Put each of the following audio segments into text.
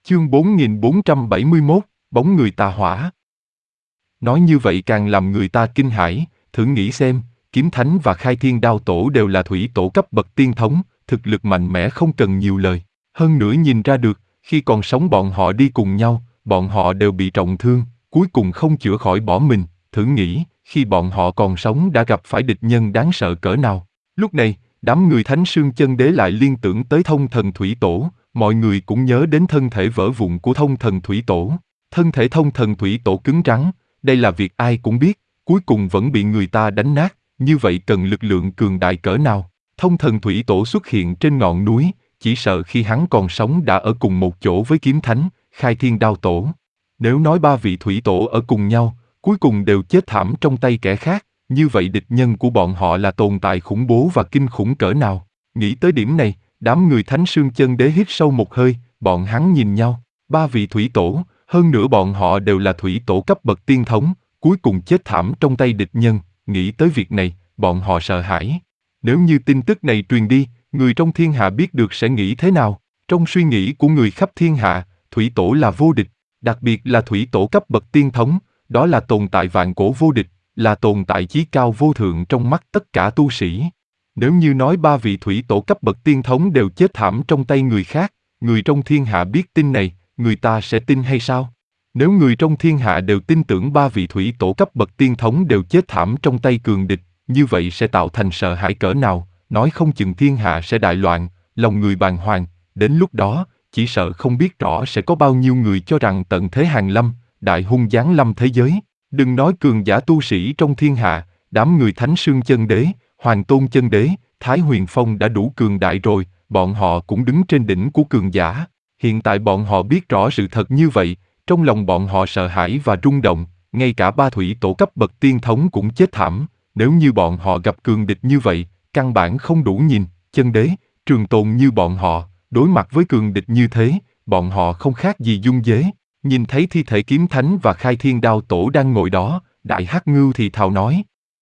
Chương 4471, bóng người tà hỏa. Nói như vậy càng làm người ta kinh hãi, thử nghĩ xem, Kiếm Thánh và Khai Thiên Đao Tổ đều là thủy tổ cấp bậc tiên thống, thực lực mạnh mẽ không cần nhiều lời. Hơn nữa nhìn ra được, khi còn sống bọn họ đi cùng nhau, bọn họ đều bị trọng thương, cuối cùng không chữa khỏi bỏ mình. Thử nghĩ, khi bọn họ còn sống đã gặp phải địch nhân đáng sợ cỡ nào. Lúc này, đám người Thánh Sương Chân Đế lại liên tưởng tới Thông Thần Thủy Tổ, mọi người cũng nhớ đến thân thể vỡ vụn của Thông Thần Thủy Tổ. Thân thể Thông Thần Thủy Tổ cứng rắn, đây là việc ai cũng biết, cuối cùng vẫn bị người ta đánh nát, như vậy cần lực lượng cường đại cỡ nào. Thông Thần Thủy Tổ xuất hiện trên ngọn núi, chỉ sợ khi hắn còn sống đã ở cùng một chỗ với Kiếm Thánh, Khai Thiên Đao Tổ. Nếu nói ba vị Thủy Tổ ở cùng nhau, cuối cùng đều chết thảm trong tay kẻ khác, như vậy địch nhân của bọn họ là tồn tại khủng bố và kinh khủng cỡ nào. Nghĩ tới điểm này, đám người Thánh Sương Chân Đế hít sâu một hơi, bọn hắn nhìn nhau, ba vị Thủy Tổ, hơn nữa bọn họ đều là Thủy Tổ cấp bậc tiên thống, cuối cùng chết thảm trong tay địch nhân. Nghĩ tới việc này, bọn họ sợ hãi. Nếu như tin tức này truyền đi, người trong thiên hạ biết được sẽ nghĩ thế nào? Trong suy nghĩ của người khắp thiên hạ, Thủy Tổ là vô địch, đặc biệt là Thủy Tổ cấp bậc tiên thống, đó là tồn tại vạn cổ vô địch, là tồn tại chí cao vô thượng trong mắt tất cả tu sĩ. Nếu như nói ba vị Thủy Tổ cấp bậc tiên thống đều chết thảm trong tay người khác, người trong thiên hạ biết tin này, người ta sẽ tin hay sao? Nếu người trong thiên hạ đều tin tưởng ba vị Thủy Tổ cấp bậc tiên thống đều chết thảm trong tay cường địch, như vậy sẽ tạo thành sợ hãi cỡ nào, nói không chừng thiên hạ sẽ đại loạn, lòng người bàng hoàng, đến lúc đó, chỉ sợ không biết rõ sẽ có bao nhiêu người cho rằng tận thế hàng lâm, đại hung giáng lâm thế giới. Đừng nói cường giả tu sĩ trong thiên hạ, đám người Thánh Sương Chân Đế, Hoàng Tôn Chân Đế, Thái Huyền Phong đã đủ cường đại rồi, bọn họ cũng đứng trên đỉnh của cường giả. Hiện tại bọn họ biết rõ sự thật như vậy, trong lòng bọn họ sợ hãi và rung động, ngay cả ba Thủy Tổ cấp bậc tiên thống cũng chết thảm. Nếu như bọn họ gặp cường địch như vậy, căn bản không đủ nhìn. Chân Đế, Trường Tồn như bọn họ, đối mặt với cường địch như thế, bọn họ không khác gì dung dế. Nhìn thấy thi thể Kiếm Thánh và Khai Thiên Đao Tổ đang ngồi đó, Đại Hắc Ngưu thì thào nói: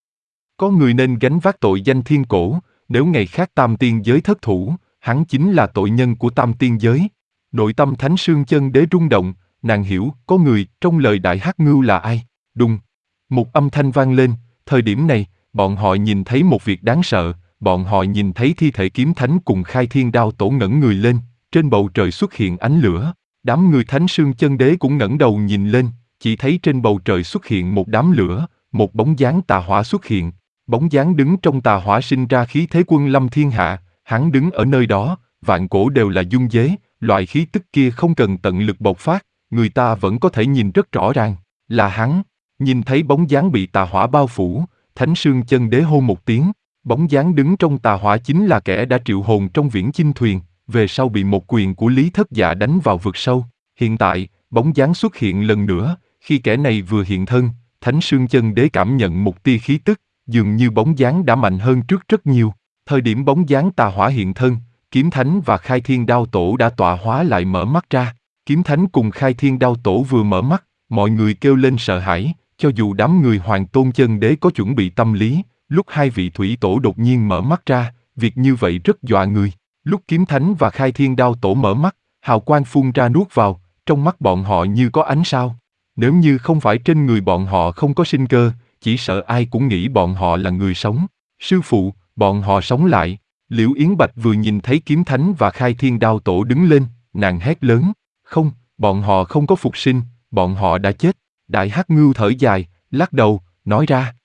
có người nên gánh vác tội danh thiên cổ, nếu ngày khác Tam Tiên Giới thất thủ, hắn chính là tội nhân của Tam Tiên Giới. Nội tâm Thánh Sương Chân Đế rung động, nàng hiểu có người trong lời Đại Hắc Ngưu là ai. Đùng, một âm thanh vang lên. Thời điểm này, bọn họ nhìn thấy một việc đáng sợ, bọn họ nhìn thấy thi thể Kiếm Thánh cùng Khai Thiên Đao Tổ ngẩng người lên, trên bầu trời xuất hiện ánh lửa. Đám người Thánh Sương Chân Đế cũng ngẩng đầu nhìn lên, chỉ thấy trên bầu trời xuất hiện một đám lửa, một bóng dáng tà hỏa xuất hiện. Bóng dáng đứng trong tà hỏa sinh ra khí thế quân lâm thiên hạ, hắn đứng ở nơi đó, vạn cổ đều là dung dế, loại khí tức kia không cần tận lực bộc phát, người ta vẫn có thể nhìn rất rõ ràng, là hắn. Nhìn thấy bóng dáng bị tà hỏa bao phủ, Thánh Sương Chân Đế hô một tiếng, bóng dáng đứng trong tà hỏa chính là kẻ đã triệu hồn trong viễn chinh thuyền, về sau bị một quyền của Lý Thất Dạ đánh vào vực sâu. Hiện tại, bóng dáng xuất hiện lần nữa, khi kẻ này vừa hiện thân, Thánh Sương Chân Đế cảm nhận một tia khí tức, dường như bóng dáng đã mạnh hơn trước rất nhiều. Thời điểm bóng dáng tà hỏa hiện thân, Kiếm Thánh và Khai Thiên Đao Tổ đã tọa hóa lại mở mắt ra. Kiếm Thánh cùng Khai Thiên Đao Tổ vừa mở mắt, mọi người kêu lên sợ hãi, cho dù đám người Hoàng Tôn Chân Đế có chuẩn bị tâm lý, lúc hai vị Thủy Tổ đột nhiên mở mắt ra, việc như vậy rất dọa người. Lúc Kiếm Thánh và Khai Thiên Đao Tổ mở mắt, hào quang phun ra nuốt vào, trong mắt bọn họ như có ánh sao. Nếu như không phải trên người bọn họ không có sinh cơ, chỉ sợ ai cũng nghĩ bọn họ là người sống. Sư phụ, bọn họ sống lại. Liễu Yến Bạch vừa nhìn thấy Kiếm Thánh và Khai Thiên Đao Tổ đứng lên, nàng hét lớn: không, bọn họ không có phục sinh, bọn họ đã chết. Đại Hắc Ngưu thở dài, lắc đầu, nói ra: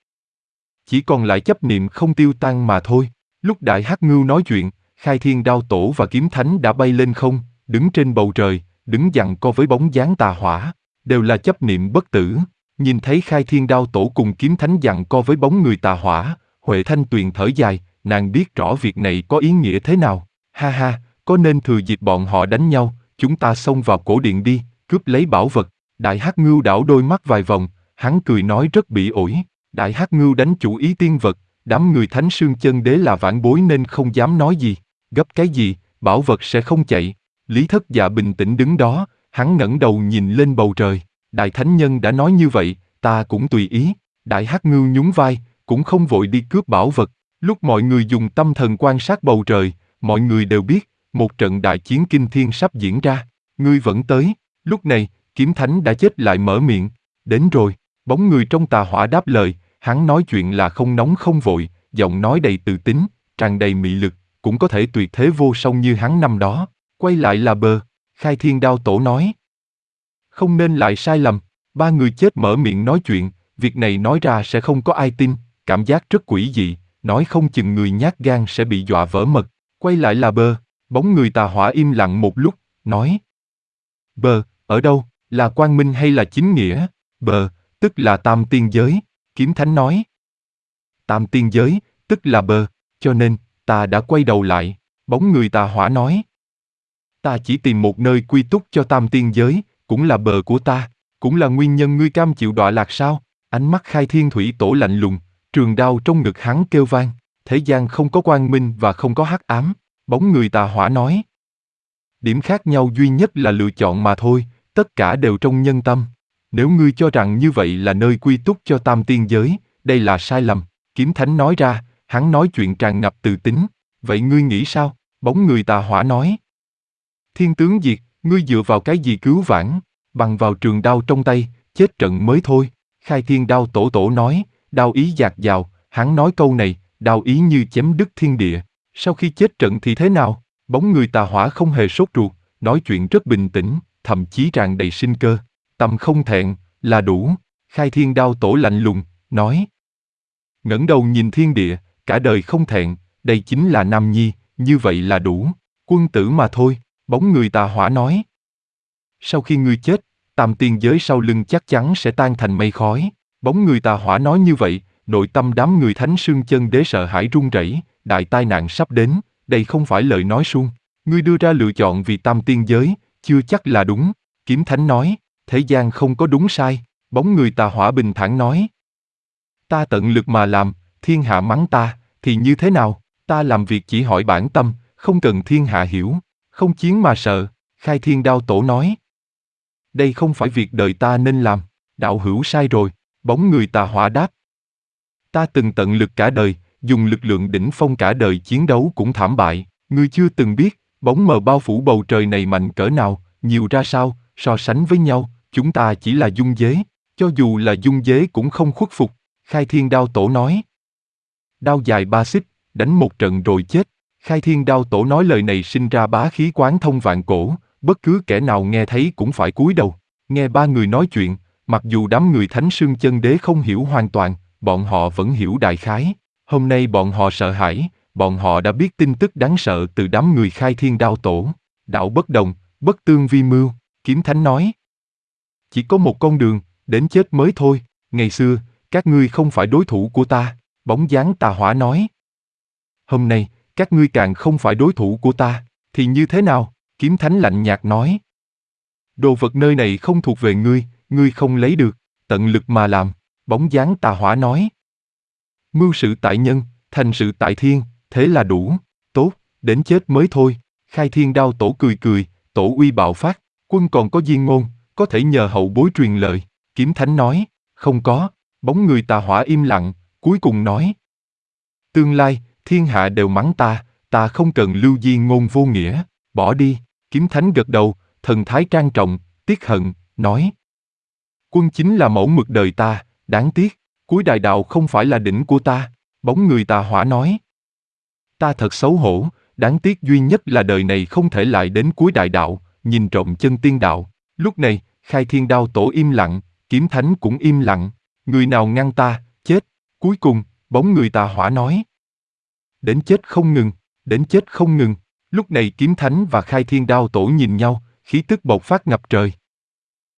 chỉ còn lại chấp niệm không tiêu tan mà thôi. Lúc Đại Hắc Ngưu nói chuyện, Khai Thiên Đao Tổ và Kiếm Thánh đã bay lên không, đứng trên bầu trời, đứng giằng co với bóng dáng tà hỏa, đều là chấp niệm bất tử. Nhìn thấy Khai Thiên Đao Tổ cùng Kiếm Thánh giằng co với bóng người tà hỏa, Huệ Thanh Tuyền thở dài, nàng biết rõ việc này có ý nghĩa thế nào. Ha ha, có nên thừa dịp bọn họ đánh nhau, chúng ta xông vào cổ điện đi, cướp lấy bảo vật. Đại Hắc Ngưu đảo đôi mắt vài vòng, hắn cười nói rất bỉ ổi. Đại Hắc Ngưu đánh chủ ý tiên vật, đám người Thánh Sương Chân Đế là vãn bối nên không dám nói gì. Gấp cái gì, bảo vật sẽ không chạy. Lý Thất Dạ bình tĩnh đứng đó, hắn ngẩng đầu nhìn lên bầu trời. Đại Thánh Nhân đã nói như vậy, ta cũng tùy ý. Đại Hắc Ngưu nhún vai, cũng không vội đi cướp bảo vật. Lúc mọi người dùng tâm thần quan sát bầu trời, mọi người đều biết, một trận đại chiến kinh thiên sắp diễn ra. ngươi vẫn tới. Lúc này, kiếm thánh đã chết lại mở miệng, đến rồi. Bóng người trong tà hỏa đáp lời, hắn nói chuyện là không nóng không vội, giọng nói đầy tự tín, tràn đầy mị lực, cũng có thể tuyệt thế vô song như hắn năm đó. Quay lại là bờ, Khai Thiên Đao Tổ nói. Không nên lại sai lầm, ba người chết mở miệng nói chuyện, việc này nói ra sẽ không có ai tin, cảm giác rất quỷ dị, nói không chừng người nhát gan sẽ bị dọa vỡ mật. Quay lại là bờ, bóng người tà hỏa im lặng một lúc, nói. Bờ, ở đâu, là quang minh hay là chính nghĩa? Bờ, tức là tam tiên giới, kiếm thánh nói. Tam tiên giới, tức là bờ, cho nên, ta đã quay đầu lại, bóng người tà hỏa nói. Ta chỉ tìm một nơi quy túc cho tam tiên giới, cũng là bờ của ta, cũng là nguyên nhân ngươi cam chịu đọa lạc sao? Ánh mắt Khai Thiên Thủy Tổ lạnh lùng, trường đao trong ngực hắn kêu vang, thế gian không có quang minh và không có hắc ám, bóng người tà hỏa nói. Điểm khác nhau duy nhất là lựa chọn mà thôi, tất cả đều trong nhân tâm. Nếu ngươi cho rằng như vậy là nơi quy túc cho tam tiên giới, đây là sai lầm, kiếm thánh nói ra, hắn nói chuyện tràn ngập từ tính. Vậy ngươi nghĩ sao? Bóng người tà hỏa nói. Thiên tướng diệt, ngươi dựa vào cái gì cứu vãn? Bằng vào trường đao trong tay, chết trận mới thôi. Khai Thiên Đao Tổ nói, đao ý dạt dào, hắn nói câu này, đao ý như chém đứt thiên địa. Sau khi chết trận thì thế nào? Bóng người tà hỏa không hề sốt ruột, nói chuyện rất bình tĩnh, thậm chí tràn đầy sinh cơ. Tâm không thẹn, là đủ. Khai Thiên Đao Tổ lạnh lùng, nói. Ngẩng đầu nhìn thiên địa, cả đời không thẹn, đây chính là nam nhi, như vậy là đủ. Quân tử mà thôi, bóng người tà hỏa nói. Sau khi ngươi chết, tam tiên giới sau lưng chắc chắn sẽ tan thành mây khói. Bóng người tà hỏa nói như vậy, nội tâm đám người Thánh Sương Chân Đế sợ hãi run rẩy, đại tai nạn sắp đến, đây không phải lời nói suông. Ngươi đưa ra lựa chọn vì tam tiên giới, chưa chắc là đúng. Kiếm Thánh nói, thế gian không có đúng sai. Bóng người tà hỏa bình thản nói. Ta tận lực mà làm, thiên hạ mắng ta, thì như thế nào? Ta làm việc chỉ hỏi bản tâm, không cần thiên hạ hiểu, không chiến mà sợ. Khai Thiên Đao Tổ nói. Đây không phải việc đời ta nên làm, đạo hữu sai rồi, bóng người tà hỏa đáp. Ta từng tận lực cả đời, dùng lực lượng đỉnh phong cả đời chiến đấu cũng thảm bại, ngươi chưa từng biết, bóng mờ bao phủ bầu trời này mạnh cỡ nào, nhiều ra sao, so sánh với nhau, chúng ta chỉ là dung dế, cho dù là dung dế cũng không khuất phục, Khai Thiên Đao Tổ nói. Đao dài 3 xích, đánh một trận rồi chết, Khai Thiên Đao Tổ nói lời này sinh ra bá khí quán thông vạn cổ, bất cứ kẻ nào nghe thấy cũng phải cúi đầu. Nghe ba người nói chuyện, mặc dù đám người Thánh Sương Chân Đế không hiểu hoàn toàn, bọn họ vẫn hiểu đại khái. Hôm nay bọn họ sợ hãi, bọn họ đã biết tin tức đáng sợ từ đám người Khai Thiên Đao Tổ. Đạo bất đồng, bất tương vi mưu, Kiếm Thánh nói. Chỉ có một con đường, đến chết mới thôi, ngày xưa, các ngươi không phải đối thủ của ta, bóng dáng tà hỏa nói. Hôm nay, các ngươi càng không phải đối thủ của ta, thì như thế nào? Kiếm Thánh lạnh nhạt nói. Đồ vật nơi này không thuộc về ngươi, ngươi không lấy được, tận lực mà làm, bóng dáng tà hỏa nói. Mưu sự tại nhân, thành sự tại thiên, thế là đủ, tốt, đến chết mới thôi. Khai Thiên Đao Tổ cười cười, tổ uy bạo phát, quân còn có diên ngôn, có thể nhờ hậu bối truyền lời. Kiếm Thánh nói, không có, bóng người tà hỏa im lặng, cuối cùng nói. Tương lai, thiên hạ đều mắng ta không cần lưu diên ngôn vô nghĩa, bỏ đi. Kiếm Thánh gật đầu, thần thái trang trọng, tiếc hận, nói. Quân chính là mẫu mực đời ta, đáng tiếc, cuối đại đạo không phải là đỉnh của ta, bóng người tà hỏa nói. Ta thật xấu hổ, đáng tiếc duy nhất là đời này không thể lại đến cuối đại đạo, nhìn trộm chân tiên đạo. Lúc này, Khai Thiên Đao Tổ im lặng, Kiếm Thánh cũng im lặng, người nào ngăn ta, chết. Cuối cùng, bóng người tà hỏa nói. Đến chết không ngừng, đến chết không ngừng. Lúc này Kiếm Thánh và Khai Thiên Đao Tổ nhìn nhau, khí tức bộc phát ngập trời.